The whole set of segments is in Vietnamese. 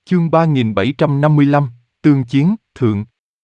Chương 3755, Tương chiến, Thượng.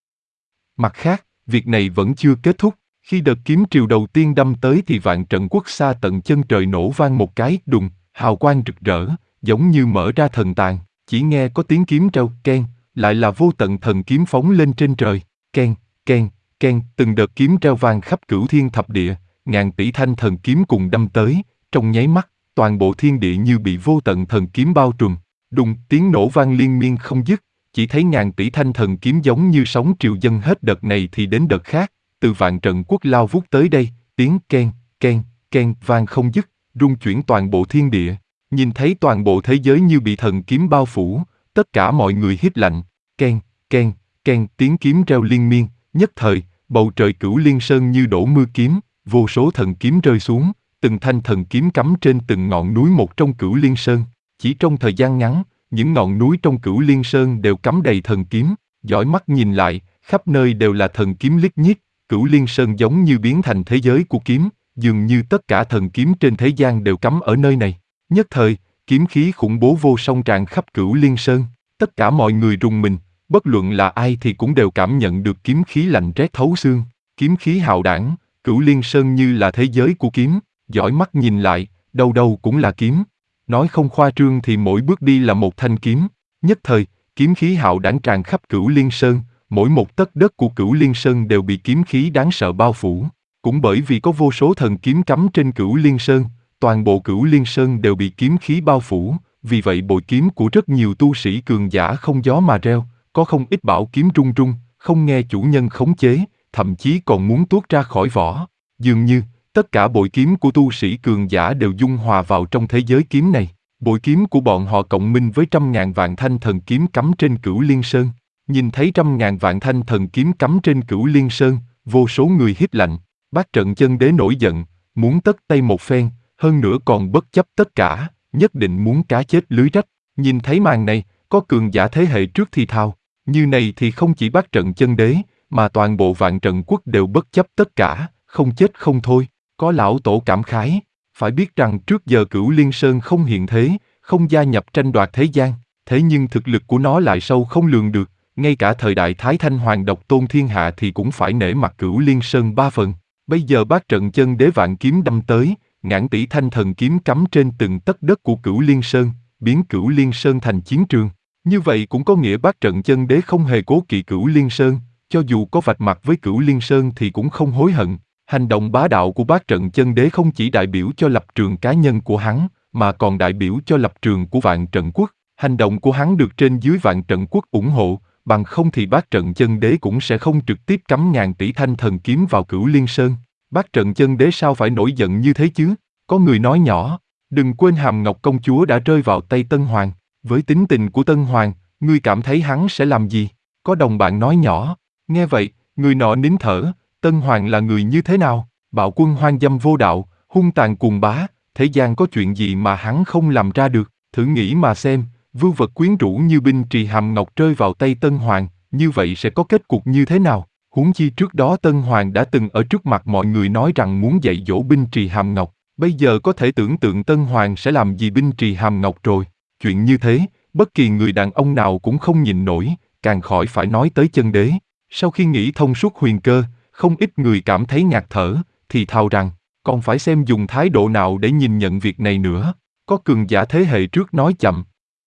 Mặt khác, việc này vẫn chưa kết thúc. Khi đợt kiếm triều đầu tiên đâm tới thì vạn trận quốc xa tận chân trời nổ vang một cái đùng, hào quang rực rỡ, giống như mở ra thần tàng. Chỉ nghe có tiếng kiếm treo, keng, lại là vô tận thần kiếm phóng lên trên trời, keng, keng, keng, từng đợt kiếm treo vang khắp cửu thiên thập địa, ngàn tỷ thanh thần kiếm cùng đâm tới, trong nháy mắt, toàn bộ thiên địa như bị vô tận thần kiếm bao trùm. Đùng, tiếng nổ vang liên miên không dứt, chỉ thấy ngàn tỷ thanh thần kiếm giống như sóng triều dâng hết đợt này thì đến đợt khác, từ vạn trận quốc lao vút tới đây, tiếng keng, keng, keng vang không dứt, rung chuyển toàn bộ thiên địa. Nhìn thấy toàn bộ thế giới như bị thần kiếm bao phủ, tất cả mọi người hít lạnh, keng, keng, keng, tiếng kiếm reo liên miên, nhất thời, bầu trời Cửu Liên Sơn như đổ mưa kiếm, vô số thần kiếm rơi xuống, từng thanh thần kiếm cắm trên từng ngọn núi một trong Cửu Liên Sơn. Chỉ trong thời gian ngắn, những ngọn núi trong Cửu Liên Sơn đều cắm đầy thần kiếm, dõi mắt nhìn lại, khắp nơi đều là thần kiếm lít nhít, Cửu Liên Sơn giống như biến thành thế giới của kiếm, dường như tất cả thần kiếm trên thế gian đều cắm ở nơi này. Nhất thời, kiếm khí khủng bố vô song tràn khắp Cửu Liên Sơn, tất cả mọi người rùng mình, bất luận là ai thì cũng đều cảm nhận được kiếm khí lạnh rét thấu xương, kiếm khí hạo đảng, Cửu Liên Sơn như là thế giới của kiếm, dõi mắt nhìn lại, đâu đâu cũng là kiếm. Nói không khoa trương thì mỗi bước đi là một thanh kiếm. Nhất thời, kiếm khí hạo đảng tràn khắp Cửu Liên Sơn, mỗi một tấc đất của Cửu Liên Sơn đều bị kiếm khí đáng sợ bao phủ. Cũng bởi vì có vô số thần kiếm cắm trên Cửu Liên Sơn, toàn bộ Cửu Liên Sơn đều bị kiếm khí bao phủ, vì vậy bội kiếm của rất nhiều tu sĩ cường giả không gió mà reo, có không ít bảo kiếm rung rung, không nghe chủ nhân khống chế, thậm chí còn muốn tuốt ra khỏi vỏ. Dường như, tất cả bội kiếm của tu sĩ cường giả đều dung hòa vào trong thế giới kiếm này. Bội kiếm của bọn họ cộng minh với 100.000 vạn thanh thần kiếm cắm trên Cửu Liên Sơn. Nhìn thấy 100.000 vạn thanh thần kiếm cắm trên Cửu Liên Sơn, vô số người hít lạnh. Bát Trận Chân Đế nổi giận, muốn tất tay một phen, hơn nữa còn bất chấp tất cả, nhất định muốn cá chết lưới rách. Nhìn thấy màn này, có cường giả thế hệ trước thì thào, như này thì không chỉ Bát Trận Chân Đế, mà toàn bộ Vạn Trận Quốc đều bất chấp tất cả, không chết không thôi. Có lão tổ cảm khái, phải biết rằng trước giờ Cửu Liên Sơn không hiện thế, không gia nhập tranh đoạt thế gian, thế nhưng thực lực của nó lại sâu không lường được, ngay cả thời đại Thái Thanh Hoàng độc tôn thiên hạ thì cũng phải nể mặt Cửu Liên Sơn 3 phần. Bây giờ Bát Trận Chân Đế vạn kiếm đâm tới, ngàn tỷ thanh thần kiếm cắm trên từng tấc đất của Cửu Liên Sơn, biến Cửu Liên Sơn thành chiến trường. Như vậy cũng có nghĩa Bát Trận Chân Đế không hề cố kỵ Cửu Liên Sơn, cho dù có vạch mặt với Cửu Liên Sơn thì cũng không hối hận. Hành động bá đạo của Bát Trận Chân Đế không chỉ đại biểu cho lập trường cá nhân của hắn, mà còn đại biểu cho lập trường của Vạn Trận Quốc. Hành động của hắn được trên dưới Vạn Trận Quốc ủng hộ, bằng không thì Bát Trận Chân Đế cũng sẽ không trực tiếp cắm ngàn tỷ thanh thần kiếm vào Cửu Liên Sơn. Bát Trận Chân Đế sao phải nổi giận như thế chứ? Có người nói nhỏ, đừng quên Hàm Ngọc công chúa đã rơi vào tay Tân Hoàng. Với tính tình của Tân Hoàng, ngươi cảm thấy hắn sẽ làm gì? Có đồng bạn nói nhỏ. Nghe vậy, người nọ nín thở. Tân Hoàng là người như thế nào? Bạo quân hoang dâm vô đạo, hung tàn cuồng bá, thế gian có chuyện gì mà hắn không làm ra được? Thử nghĩ mà xem, vưu vật quyến rũ như Binh Trì Hàm Ngọc rơi vào tay Tân Hoàng, như vậy sẽ có kết cục như thế nào? Huống chi trước đó Tân Hoàng đã từng ở trước mặt mọi người nói rằng muốn dạy dỗ Binh Trì Hàm Ngọc, bây giờ có thể tưởng tượng Tân Hoàng sẽ làm gì Binh Trì Hàm Ngọc rồi. Chuyện như thế, bất kỳ người đàn ông nào cũng không nhịn nổi, càng khỏi phải nói tới chân đế. Sau khi nghĩ thông suốt huyền cơ, không ít người cảm thấy ngạt thở, thì thào rằng, còn phải xem dùng thái độ nào để nhìn nhận việc này nữa. Có cường giả thế hệ trước nói chậm.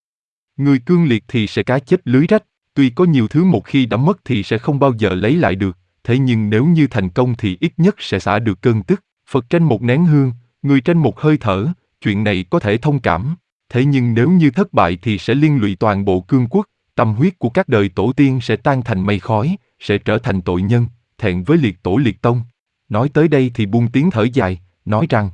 Người cương liệt thì sẽ cá chết lưới rách, tuy có nhiều thứ một khi đã mất thì sẽ không bao giờ lấy lại được, thế nhưng nếu như thành công thì ít nhất sẽ xả được cơn tức. Phật tranh một nén hương, người tranh một hơi thở, chuyện này có thể thông cảm. Thế nhưng nếu như thất bại thì sẽ liên lụy toàn bộ cương quốc, tâm huyết của các đời tổ tiên sẽ tan thành mây khói, sẽ trở thành tội nhân, thẹn với liệt tổ liệt tông. Nói tới đây thì buông tiếng thở dài, nói rằng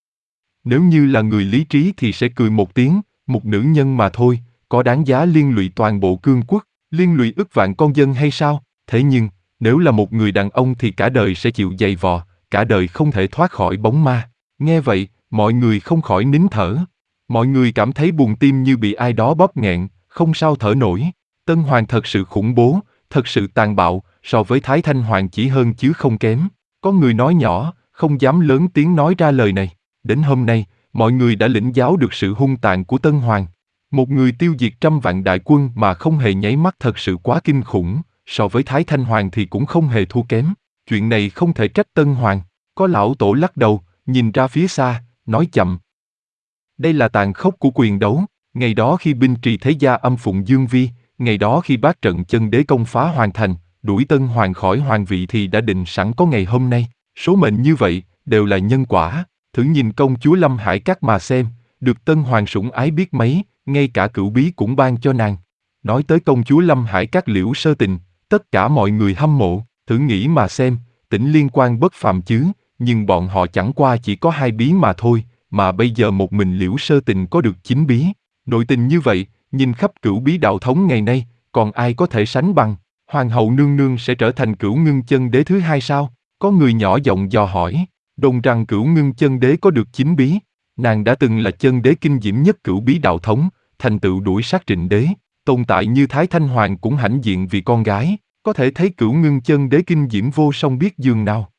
nếu như là người lý trí thì sẽ cười một tiếng, một nữ nhân mà thôi, có đáng giá liên lụy toàn bộ cương quốc, liên lụy ức vạn con dân hay sao? Thế nhưng, nếu là một người đàn ông thì cả đời sẽ chịu dày vò, cả đời không thể thoát khỏi bóng ma. Nghe vậy, mọi người không khỏi nín thở. Mọi người cảm thấy buồn tim như bị ai đó bóp nghẹn, không sao thở nổi. Tân Hoàng thật sự khủng bố, thật sự tàn bạo, so với Thái Thanh Hoàng chỉ hơn chứ không kém. Có người nói nhỏ, không dám lớn tiếng nói ra lời này. Đến hôm nay, mọi người đã lĩnh giáo được sự hung tàn của Tân Hoàng. Một người tiêu diệt trăm vạn đại quân mà không hề nháy mắt thật sự quá kinh khủng, so với Thái Thanh Hoàng thì cũng không hề thua kém. Chuyện này không thể trách Tân Hoàng. Có lão tổ lắc đầu, nhìn ra phía xa, nói chậm. Đây là tàn khốc của quyền đấu. Ngày đó khi binh trì thế gia âm phụng Dương Vi, ngày đó khi bát trận chân đế công phá hoàn thành, đuổi Tân Hoàng khỏi hoàng vị thì đã định sẵn có ngày hôm nay. Số mệnh như vậy, đều là nhân quả. Thử nhìn công chúa Lâm Hải Các mà xem, được Tân Hoàng sủng ái biết mấy, ngay cả cửu bí cũng ban cho nàng. Nói tới công chúa Lâm Hải Các Liễu Sơ Tình, tất cả mọi người hâm mộ, thử nghĩ mà xem, tỉnh liên quan bất phàm chứ, nhưng bọn họ chẳng qua chỉ có 2 bí mà thôi, mà bây giờ một mình Liễu Sơ Tình có được 9 bí. Nội tình như vậy, nhìn khắp cửu bí đạo thống ngày nay, còn ai có thể sánh bằng? Hoàng hậu nương nương sẽ trở thành Cửu Ngưng Chân Đế thứ hai sao? Có người nhỏ giọng dò hỏi, đồn rằng Cửu Ngưng Chân Đế có được 9 bí. Nàng đã từng là chân đế kinh diễm nhất cửu bí đạo thống, thành tựu đuổi sát Trịnh Đế, tồn tại như Thái Thanh Hoàng cũng hãnh diện vì con gái, có thể thấy Cửu Ngưng Chân Đế kinh diễm vô song biết giường nào.